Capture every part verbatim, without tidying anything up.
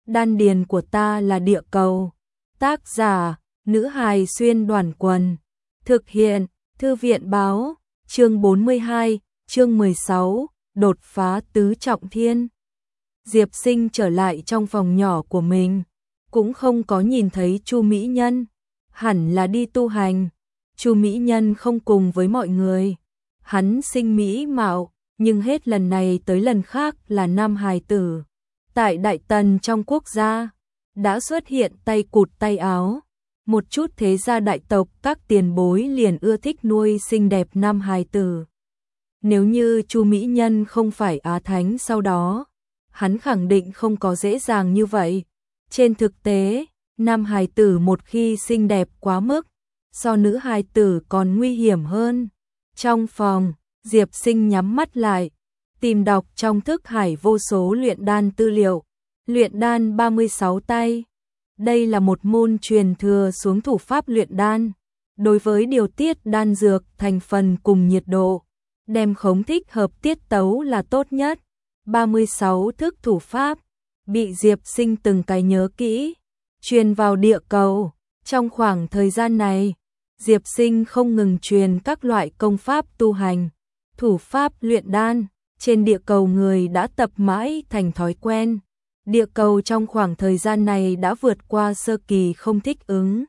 Đan điền của ta là địa cầu. Tác giả, nữ hài xuyên đoàn quần. Thực hiện, thư viện báo, chương bốn mươi hai, chương mười sáu, đột phá tứ trọng thiên. Diệp Sinh trở lại trong phòng nhỏ của mình, cũng không có nhìn thấy Chu Mỹ Nhân, hẳn là đi tu hành. Chu Mỹ Nhân không cùng với mọi người. Hắn sinh mỹ mạo, nhưng hết lần này tới lần khác là nam hài tử. Tại Đại Tần trong quốc gia, đã xuất hiện tay cụt tay áo. Một chút thế gia đại tộc các tiền bối liền ưa thích nuôi xinh đẹp nam hài tử. Nếu như Chu Mỹ Nhân không phải Á Thánh sau đó, hắn khẳng định không có dễ dàng như vậy. Trên thực tế, nam hài tử một khi xinh đẹp quá mức, so nữ hài tử còn nguy hiểm hơn. Trong phòng, Diệp Sinh nhắm mắt lại, tìm đọc trong thức hải vô số luyện đan tư liệu. Luyện đan ba mươi sáu tay. Đây là một môn truyền thừa xuống thủ pháp luyện đan. Đối với điều tiết đan dược thành phần cùng nhiệt độ, đem khống thích hợp tiết tấu là tốt nhất. ba mươi sáu thức thủ pháp, bị Diệp Sinh từng cái nhớ kỹ, truyền vào địa cầu. Trong khoảng thời gian này, Diệp Sinh không ngừng truyền các loại công pháp tu hành, thủ pháp luyện đan. Trên địa cầu người đã tập mãi thành thói quen. Địa cầu trong khoảng thời gian này đã vượt qua sơ kỳ không thích ứng.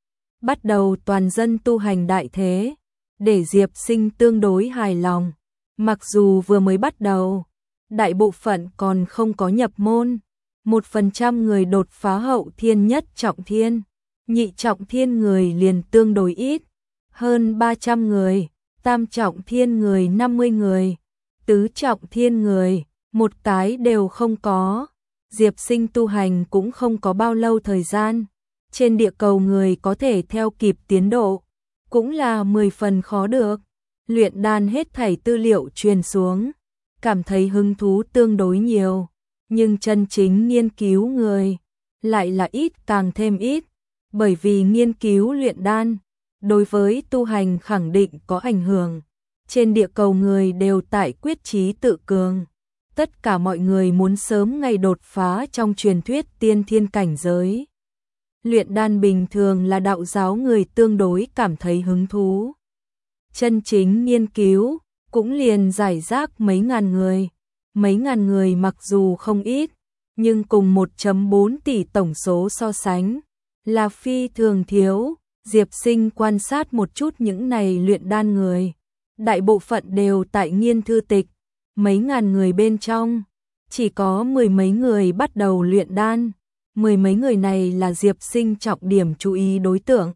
Bắt đầu toàn dân tu hành đại thế, để Diệp Sinh tương đối hài lòng. Mặc dù vừa mới bắt đầu, đại bộ phận còn không có nhập môn. Một phần trăm người đột phá hậu thiên nhất trọng thiên, nhị trọng thiên người liền tương đối ít. Hơn ba trăm người, tam trọng thiên người năm mươi người, tứ trọng thiên người, một cái đều không có. Diệp Sinh tu hành cũng không có bao lâu thời gian. Trên địa cầu người có thể theo kịp tiến độ, cũng là mười phần khó được. Luyện đan hết thảy tư liệu truyền xuống, cảm thấy hứng thú tương đối nhiều. Nhưng chân chính nghiên cứu người, lại là ít càng thêm ít. Bởi vì nghiên cứu luyện đan, đối với tu hành khẳng định có ảnh hưởng. Trên địa cầu người đều tại quyết chí tự cường. Tất cả mọi người muốn sớm ngày đột phá trong truyền thuyết tiên thiên cảnh giới. Luyện đan bình thường là đạo giáo người tương đối cảm thấy hứng thú. Chân chính nghiên cứu, cũng liền giải rác mấy ngàn người. Mấy ngàn người mặc dù không ít, nhưng cùng một phẩy bốn tỷ tổng số so sánh, là phi thường thiếu. Diệp Sinh quan sát một chút những này luyện đan người. Đại bộ phận đều tại nghiên thư tịch. Mấy ngàn người bên trong, chỉ có mười mấy người bắt đầu luyện đan. Mười mấy người này là Diệp Sinh trọng điểm chú ý đối tượng.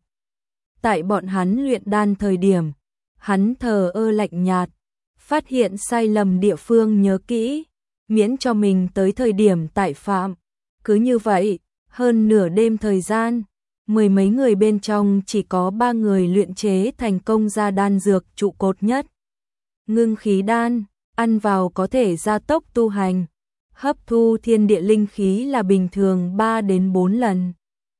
Tại bọn hắn luyện đan thời điểm, hắn thờ ơ lạnh nhạt, phát hiện sai lầm địa phương nhớ kỹ, miễn cho mình tới thời điểm tại phạm. Cứ như vậy, hơn nửa đêm thời gian, mười mấy người bên trong chỉ có ba người luyện chế thành công ra đan dược trụ cột nhất. Ngưng khí đan, ăn vào có thể gia tốc tu hành, hấp thu thiên địa linh khí là bình thường ba đến bốn lần.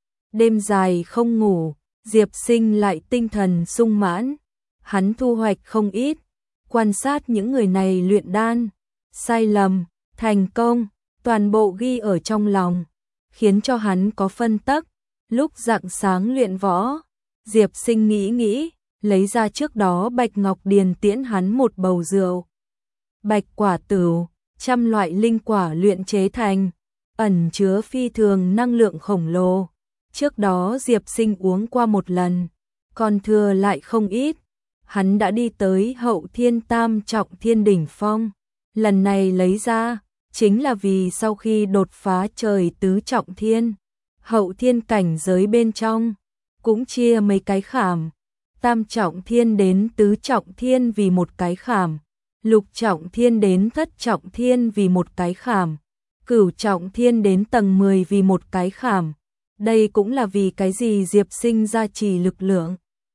Đêm dài không ngủ, Diệp Sinh lại tinh thần sung mãn, hắn thu hoạch không ít, quan sát những người này luyện đan, sai lầm, thành công, toàn bộ ghi ở trong lòng, khiến cho hắn có phân tắc. Lúc rạng sáng luyện võ, Diệp Sinh nghĩ nghĩ, lấy ra trước đó Bạch Ngọc Điền tiễn hắn một bầu rượu. Bạch quả tửu, trăm loại linh quả luyện chế thành, ẩn chứa phi thường năng lượng khổng lồ. Trước đó Diệp Sinh uống qua một lần, còn thừa lại không ít. Hắn đã đi tới hậu thiên tam trọng thiên đỉnh phong. Lần này lấy ra, chính là vì sau khi đột phá trời tứ trọng thiên, hậu thiên cảnh giới bên trong, cũng chia mấy cái khảm. Tam trọng thiên đến tứ trọng thiên vì một cái khảm. Lục trọng thiên đến thất trọng thiên vì một cái khảm, cửu trọng thiên đến tầng mười vì một cái khảm. Đây cũng là vì cái gì Diệp Sinh gia trì lực lượng,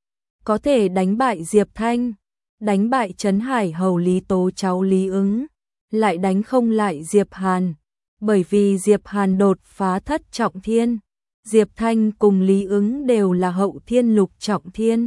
có thể đánh bại Diệp Thanh, đánh bại Trấn Hải hầu Lý Tố cháu Lý Ứng, lại đánh không lại Diệp Hàn. Bởi vì Diệp Hàn đột phá thất trọng thiên, Diệp Thanh cùng Lý Ứng đều là hậu thiên lục trọng thiên.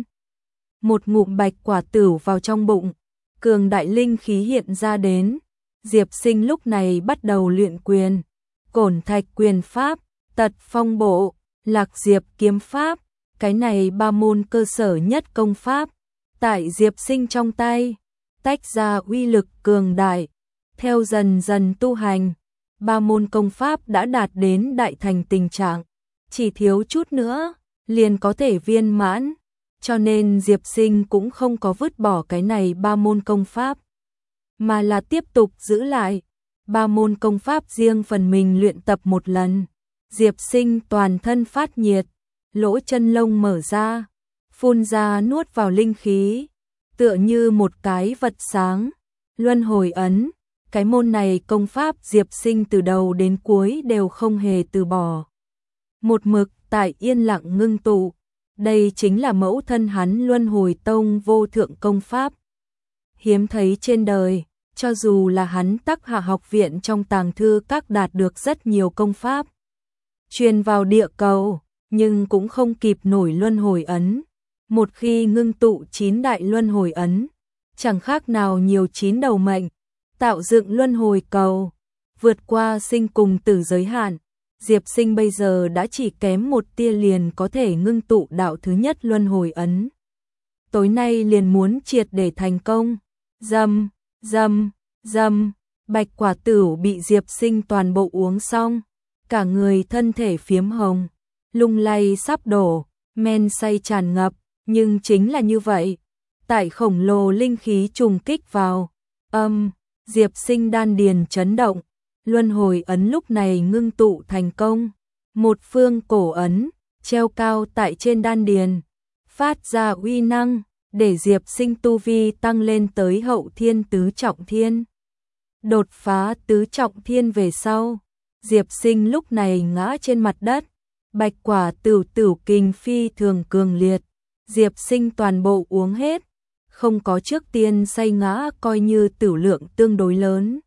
Một ngụm bạch quả tửu vào trong bụng, cường đại linh khí hiện ra đến. Diệp Sinh lúc này bắt đầu luyện quyền, Cổn Thạch Quyền Pháp, Tật Phong Bộ, Lạc Diệp Kiếm Pháp, cái này ba môn cơ sở nhất công pháp, tại Diệp Sinh trong tay, tách ra uy lực cường đại, theo dần dần tu hành, ba môn công pháp đã đạt đến đại thành tình trạng, chỉ thiếu chút nữa, liền có thể viên mãn, cho nên Diệp Sinh cũng không có vứt bỏ cái này ba môn công pháp, mà là tiếp tục giữ lại, ba môn công pháp riêng phần mình luyện tập một lần, Diệp Sinh toàn thân phát nhiệt, lỗ chân lông mở ra, phun ra nuốt vào linh khí, tựa như một cái vật sáng, luân hồi ấn, cái môn này công pháp Diệp Sinh từ đầu đến cuối đều không hề từ bỏ. Một mực tại yên lặng ngưng tụ, đây chính là mẫu thân hắn Luân Hồi Tông vô thượng công pháp. Hiếm thấy trên đời, cho dù là hắn Tắc Hạ học viện trong tàng thư các đạt được rất nhiều công pháp, truyền vào địa cầu, nhưng cũng không kịp nổi luân hồi ấn. Một khi ngưng tụ chín đại luân hồi ấn, chẳng khác nào nhiều chín đầu mệnh, tạo dựng luân hồi cầu, vượt qua sinh cùng tử giới hạn. Diệp Sinh bây giờ đã chỉ kém một tia liền có thể ngưng tụ đạo thứ nhất luân hồi ấn. Tối nay liền muốn triệt để thành công. Dầm, dầm, dầm, bạch quả tửu bị Diệp Sinh toàn bộ uống xong, cả người thân thể phiếm hồng, lung lay sắp đổ, men say tràn ngập, nhưng chính là như vậy, tại khổng lồ linh khí trùng kích vào, âm, Diệp Sinh đan điền chấn động, luân hồi ấn lúc này ngưng tụ thành công, một phương cổ ấn, treo cao tại trên đan điền, phát ra uy năng, để Diệp Sinh tu vi tăng lên tới hậu thiên tứ trọng thiên. Đột phá tứ trọng thiên về sau, Diệp Sinh lúc này ngã trên mặt đất, bạch quả tửu tửu kinh phi thường cường liệt, Diệp Sinh toàn bộ uống hết, không có trước tiên say ngã coi như tửu lượng tương đối lớn.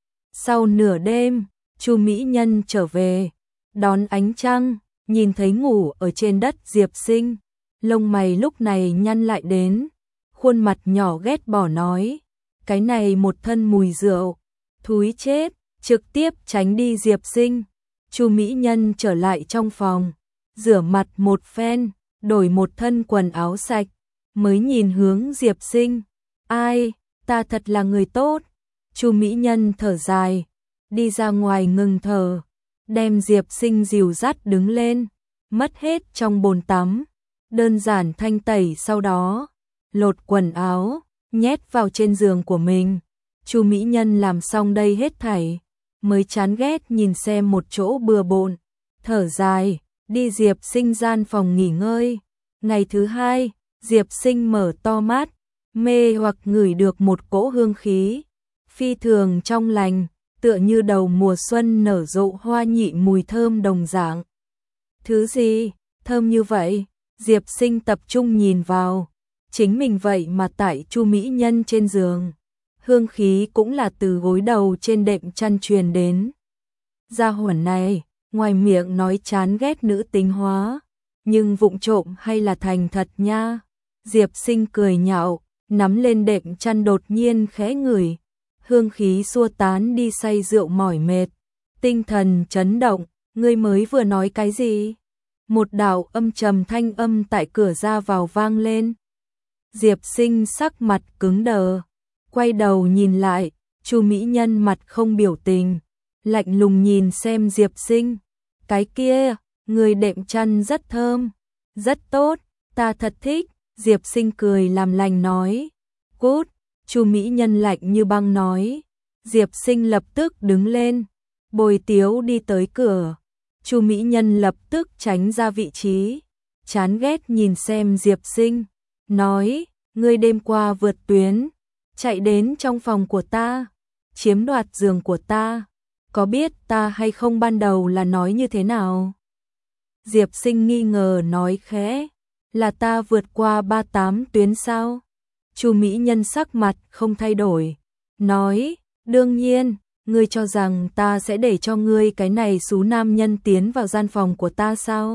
Sau nửa đêm, Chu Mỹ Nhân trở về, đón ánh trăng, nhìn thấy ngủ ở trên đất Diệp Sinh, lông mày lúc này nhăn lại đến, khuôn mặt nhỏ ghét bỏ nói, cái này một thân mùi rượu, thúi chết, trực tiếp tránh đi Diệp Sinh. Chu Mỹ Nhân trở lại trong phòng, rửa mặt một phen, đổi một thân quần áo sạch, mới nhìn hướng Diệp Sinh. Ai, ta thật là người tốt. Chu Mỹ Nhân thở dài, đi ra ngoài ngừng thở, đem Diệp Sinh dìu dắt đứng lên, mất hết trong bồn tắm, đơn giản thanh tẩy sau đó, lột quần áo, nhét vào trên giường của mình. Chu Mỹ Nhân làm xong đây hết thảy, mới chán ghét nhìn xem một chỗ bừa bộn, thở dài, đi Diệp Sinh gian phòng nghỉ ngơi. Ngày thứ hai, Diệp Sinh mở to mắt, mê hoặc ngửi được một cỗ hương khí, phi thường trong lành, tựa như đầu mùa xuân nở rộ hoa nhị mùi thơm đồng dạng. Thứ gì, thơm như vậy? Diệp Sinh tập trung nhìn vào, chính mình vậy mà tại Chu Mỹ Nhân trên giường. Hương khí cũng là từ gối đầu trên đệm chăn truyền đến. Gia hỏa này, ngoài miệng nói chán ghét nữ tính hóa, nhưng vụng trộm hay là thành thật nha. Diệp Sinh cười nhạo, nắm lên đệm chăn đột nhiên khẽ ngửi, hương khí xua tán đi say rượu mỏi mệt, tinh thần chấn động. Ngươi mới vừa nói cái gì? Một đạo âm trầm thanh âm tại cửa ra vào vang lên. Diệp Sinh sắc mặt cứng đờ, quay đầu nhìn lại, Chu Mỹ Nhân mặt không biểu tình, lạnh lùng nhìn xem Diệp Sinh. Cái kia, người đệm chăn rất thơm, rất tốt, ta thật thích. Diệp Sinh cười làm lành nói. Cút, Chu Mỹ Nhân lạnh như băng nói. Diệp Sinh lập tức đứng lên, bồi tiếu đi tới cửa. Chu Mỹ Nhân lập tức tránh ra vị trí, chán ghét nhìn xem Diệp Sinh, nói, ngươi đêm qua vượt tuyến, chạy đến trong phòng của ta, chiếm đoạt giường của ta, có biết ta hay không ban đầu là nói như thế nào? Diệp Sinh nghi ngờ nói khẽ, là ta vượt qua ba mươi tám tuyến sao? Chu Mỹ Nhân sắc mặt không thay đổi, nói, đương nhiên, ngươi cho rằng ta sẽ để cho ngươi cái này xú nam nhân tiến vào gian phòng của ta sao?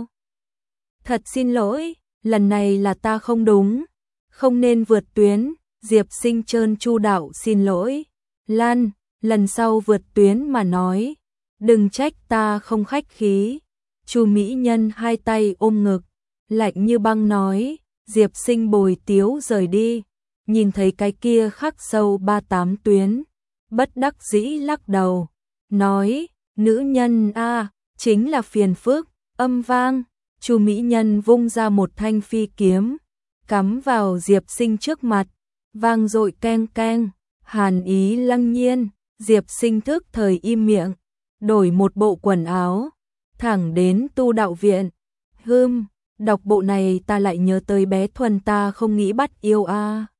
Thật xin lỗi, lần này là ta không đúng, không nên vượt tuyến. Diệp Sinh trơn chu đạo xin lỗi. Lan, lần sau vượt tuyến mà nói, đừng trách ta không khách khí. Chu mỹ nhân hai tay ôm ngực, lạnh như băng nói. Diệp Sinh bồi tiếu rời đi, nhìn thấy cái kia khắc sâu ba tám tuyến, bất đắc dĩ lắc đầu, nói, nữ nhân a, chính là phiền phức. Âm vang, Chu mỹ nhân vung ra một thanh phi kiếm, cắm vào Diệp Sinh trước mặt, vang dội keng keng, hàn ý lăng nhiên. Diệp Sinh thức thời im miệng, đổi một bộ quần áo, thẳng đến tu đạo viện. Hừm, đọc bộ này ta lại nhớ tới bé Thuần, ta không nghĩ bắt yêu a.